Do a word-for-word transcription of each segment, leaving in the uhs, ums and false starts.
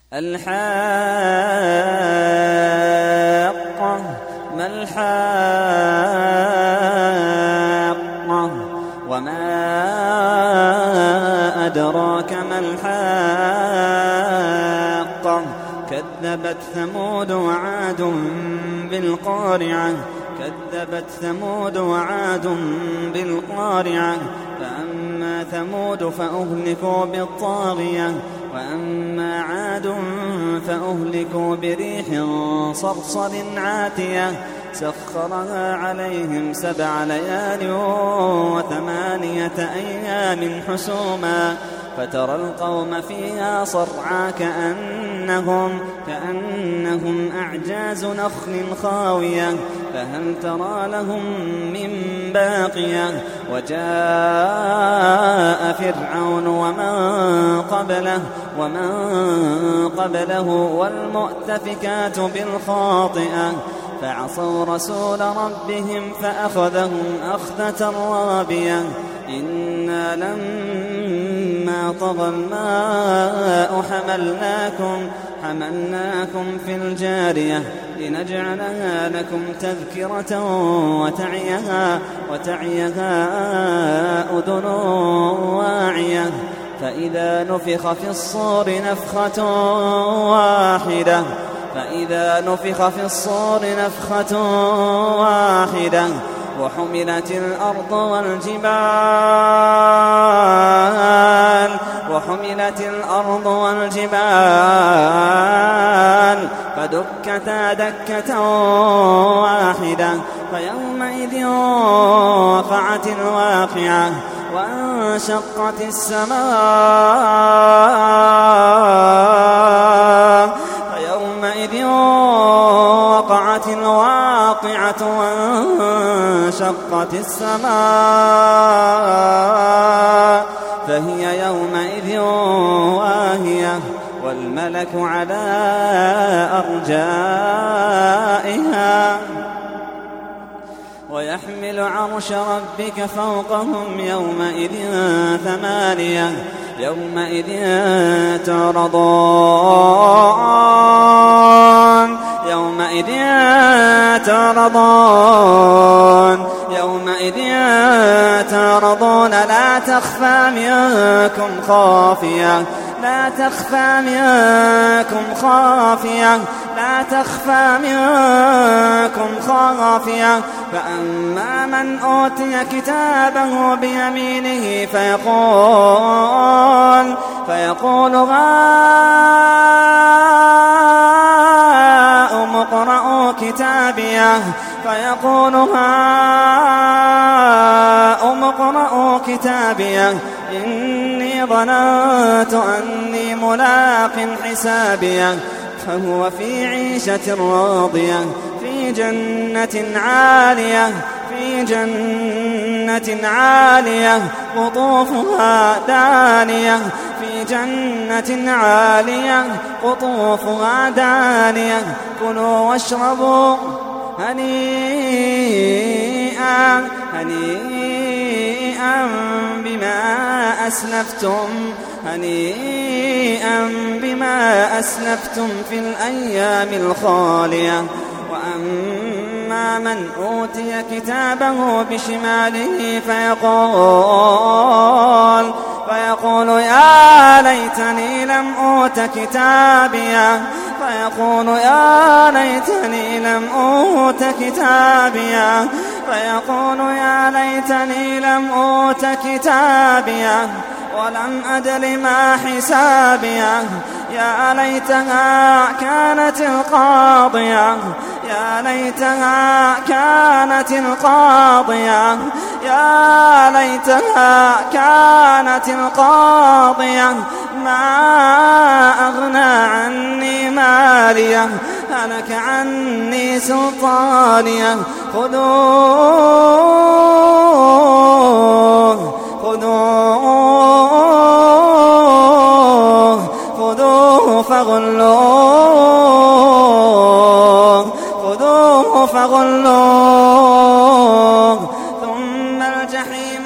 الحاقة ما الحاقة وما أدراك ما الحاقة كذبت ثمود وعاد بالقارعة كذبت ثمود وعاد بالقارعة فأما ثمود فأهلكوا بالطاغية وأما عاد فأهلكوا بريح صرصر عاتية سخرها عليهم سبع ليال وثمانية أيام حسوما فترى القوم فيها صرعى كأنهم, كأنهم أعجاز نخل خاوية فهل ترى لهم من باقية وجاء فرعون ومن قبله ومن قبله والمؤتفكات بالخاطئة فعصوا رسول ربهم فأخذهم أخذة رابية إنا لما طغى الماء حملناكم حملناكم في الجارية لنجعلها لكم تذكرة وتعيها, وتعيها أذن واعية فإذا نفخ في الصور نفخة واحدة فإذا نفخ في الصور نفخة واحدة وحملت الأرض والجبال وحملت الأرض والجبال فدكتا دكة واحدة فيومئذ وقعت الواقعة وانشقت السماء فيومئذ وقعت الواقعة وانشقت السماء فهي يومئذ واهية والملك على أرجائها ويحمل عرش ربك فوقهم يومئذ ثمانية يومئذ تعرضون يومئذ تعرضون يومئذ تعرضون لا تخفى منكم خافية لا تخفى منكم خافية لا تخفى منكم خافية فأما من أوتي كتابه بيمينه فيقول فيقول هاؤم اقرءوا كتابيه فيقول هاؤم اقرءوا كتابيه إني ظننت أني ملاق حسابيه فهو في عيشة راضية في جنة عالية في جنة عالية قطوفها دانية في جنة عالية قطوفها دانية كلوا واشربوا هنيئا هنيئا بما أسلفتم هنيئا بما أسلفتم في الأيام الخالية وأما من أوتي كتابه بشماله فيقول فيقول يا ليتني لم أوت كتابيه فيقول يا ليتني لم أوت كتابيه فيقول يا ليتني لم أوت كتابيه ولم أدر ما حسابيه يا ليتها كانت القاضية يا ليتها كانت القاضية يا ليتها كانت القاضية ما أغنى عني ماليه هلك عني سلطانيه خذوه خذوه خذوه فغلوه خذوه فغلوه ثم الجحيم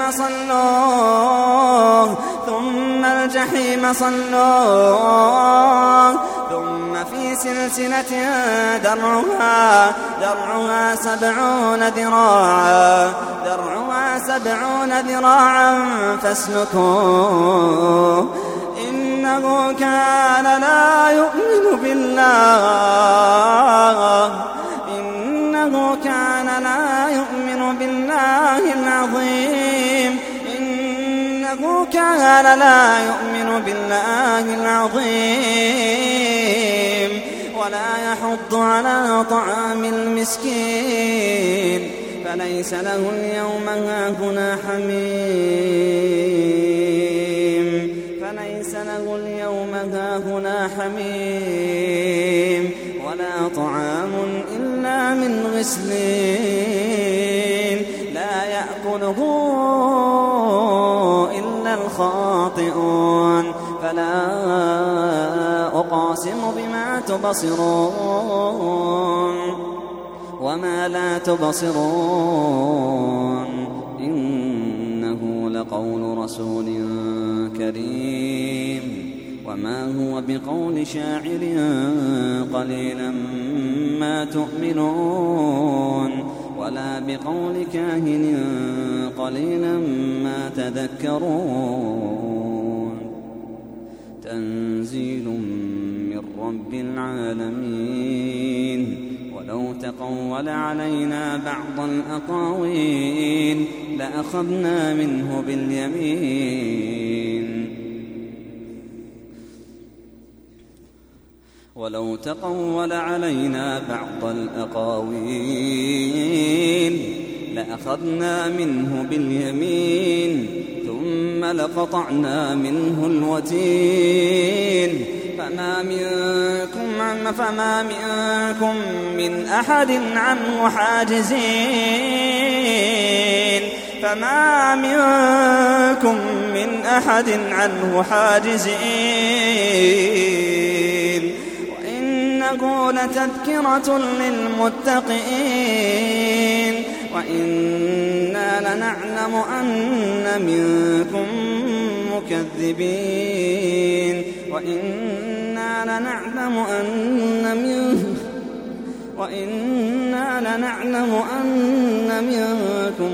صلوه ثم الجحيم صلوه ثم في سلسلة درعها درعها سبعون ذراعا درعها سبعون ذراعا فاسلكوه إنه كان لا يؤمن بالله إنه كان لا يؤمن بالله العظيم إنه كان لا يؤمن بالله العظيم ولا يحض على طعام المسكين فليس له اليوم هاهنا حميم فليس له اليوم هاهنا حميم ولا طعام إلا من غسلين لا يأكله إلا الخاطئون فلا أقاسم بما تبصرون وما لا تبصرون إنه لقول رسول كريم وما هو بقول شاعر قليلا ما تؤمنون ولا بقول كاهن قليلا ما تذكرون تنزيل من رب العالمين ولو تقول علينا بعض الأقاويل لأخذنا منه باليمين ولو تقول علينا بعض الأقاويل لأخذنا منه باليمين ثم لقطعنا منه الوتين فما منكم فما منكم من أحد عنه حاجزين فما منكم من أحد عنه حاجزين وإنه لتذكرة للمتقين وإنا لنعلم أن منكم مكذبين وإنا لنعلم أن منكم وإنا لنعلم أن منكم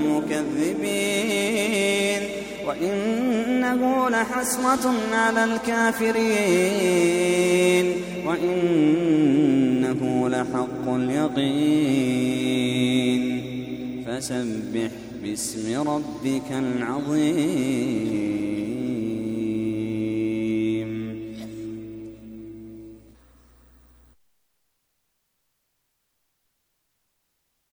مكذبين وإنه لحسرة على الكافرين وإنه لحق اليقين فسبح باسم ربك العظيم.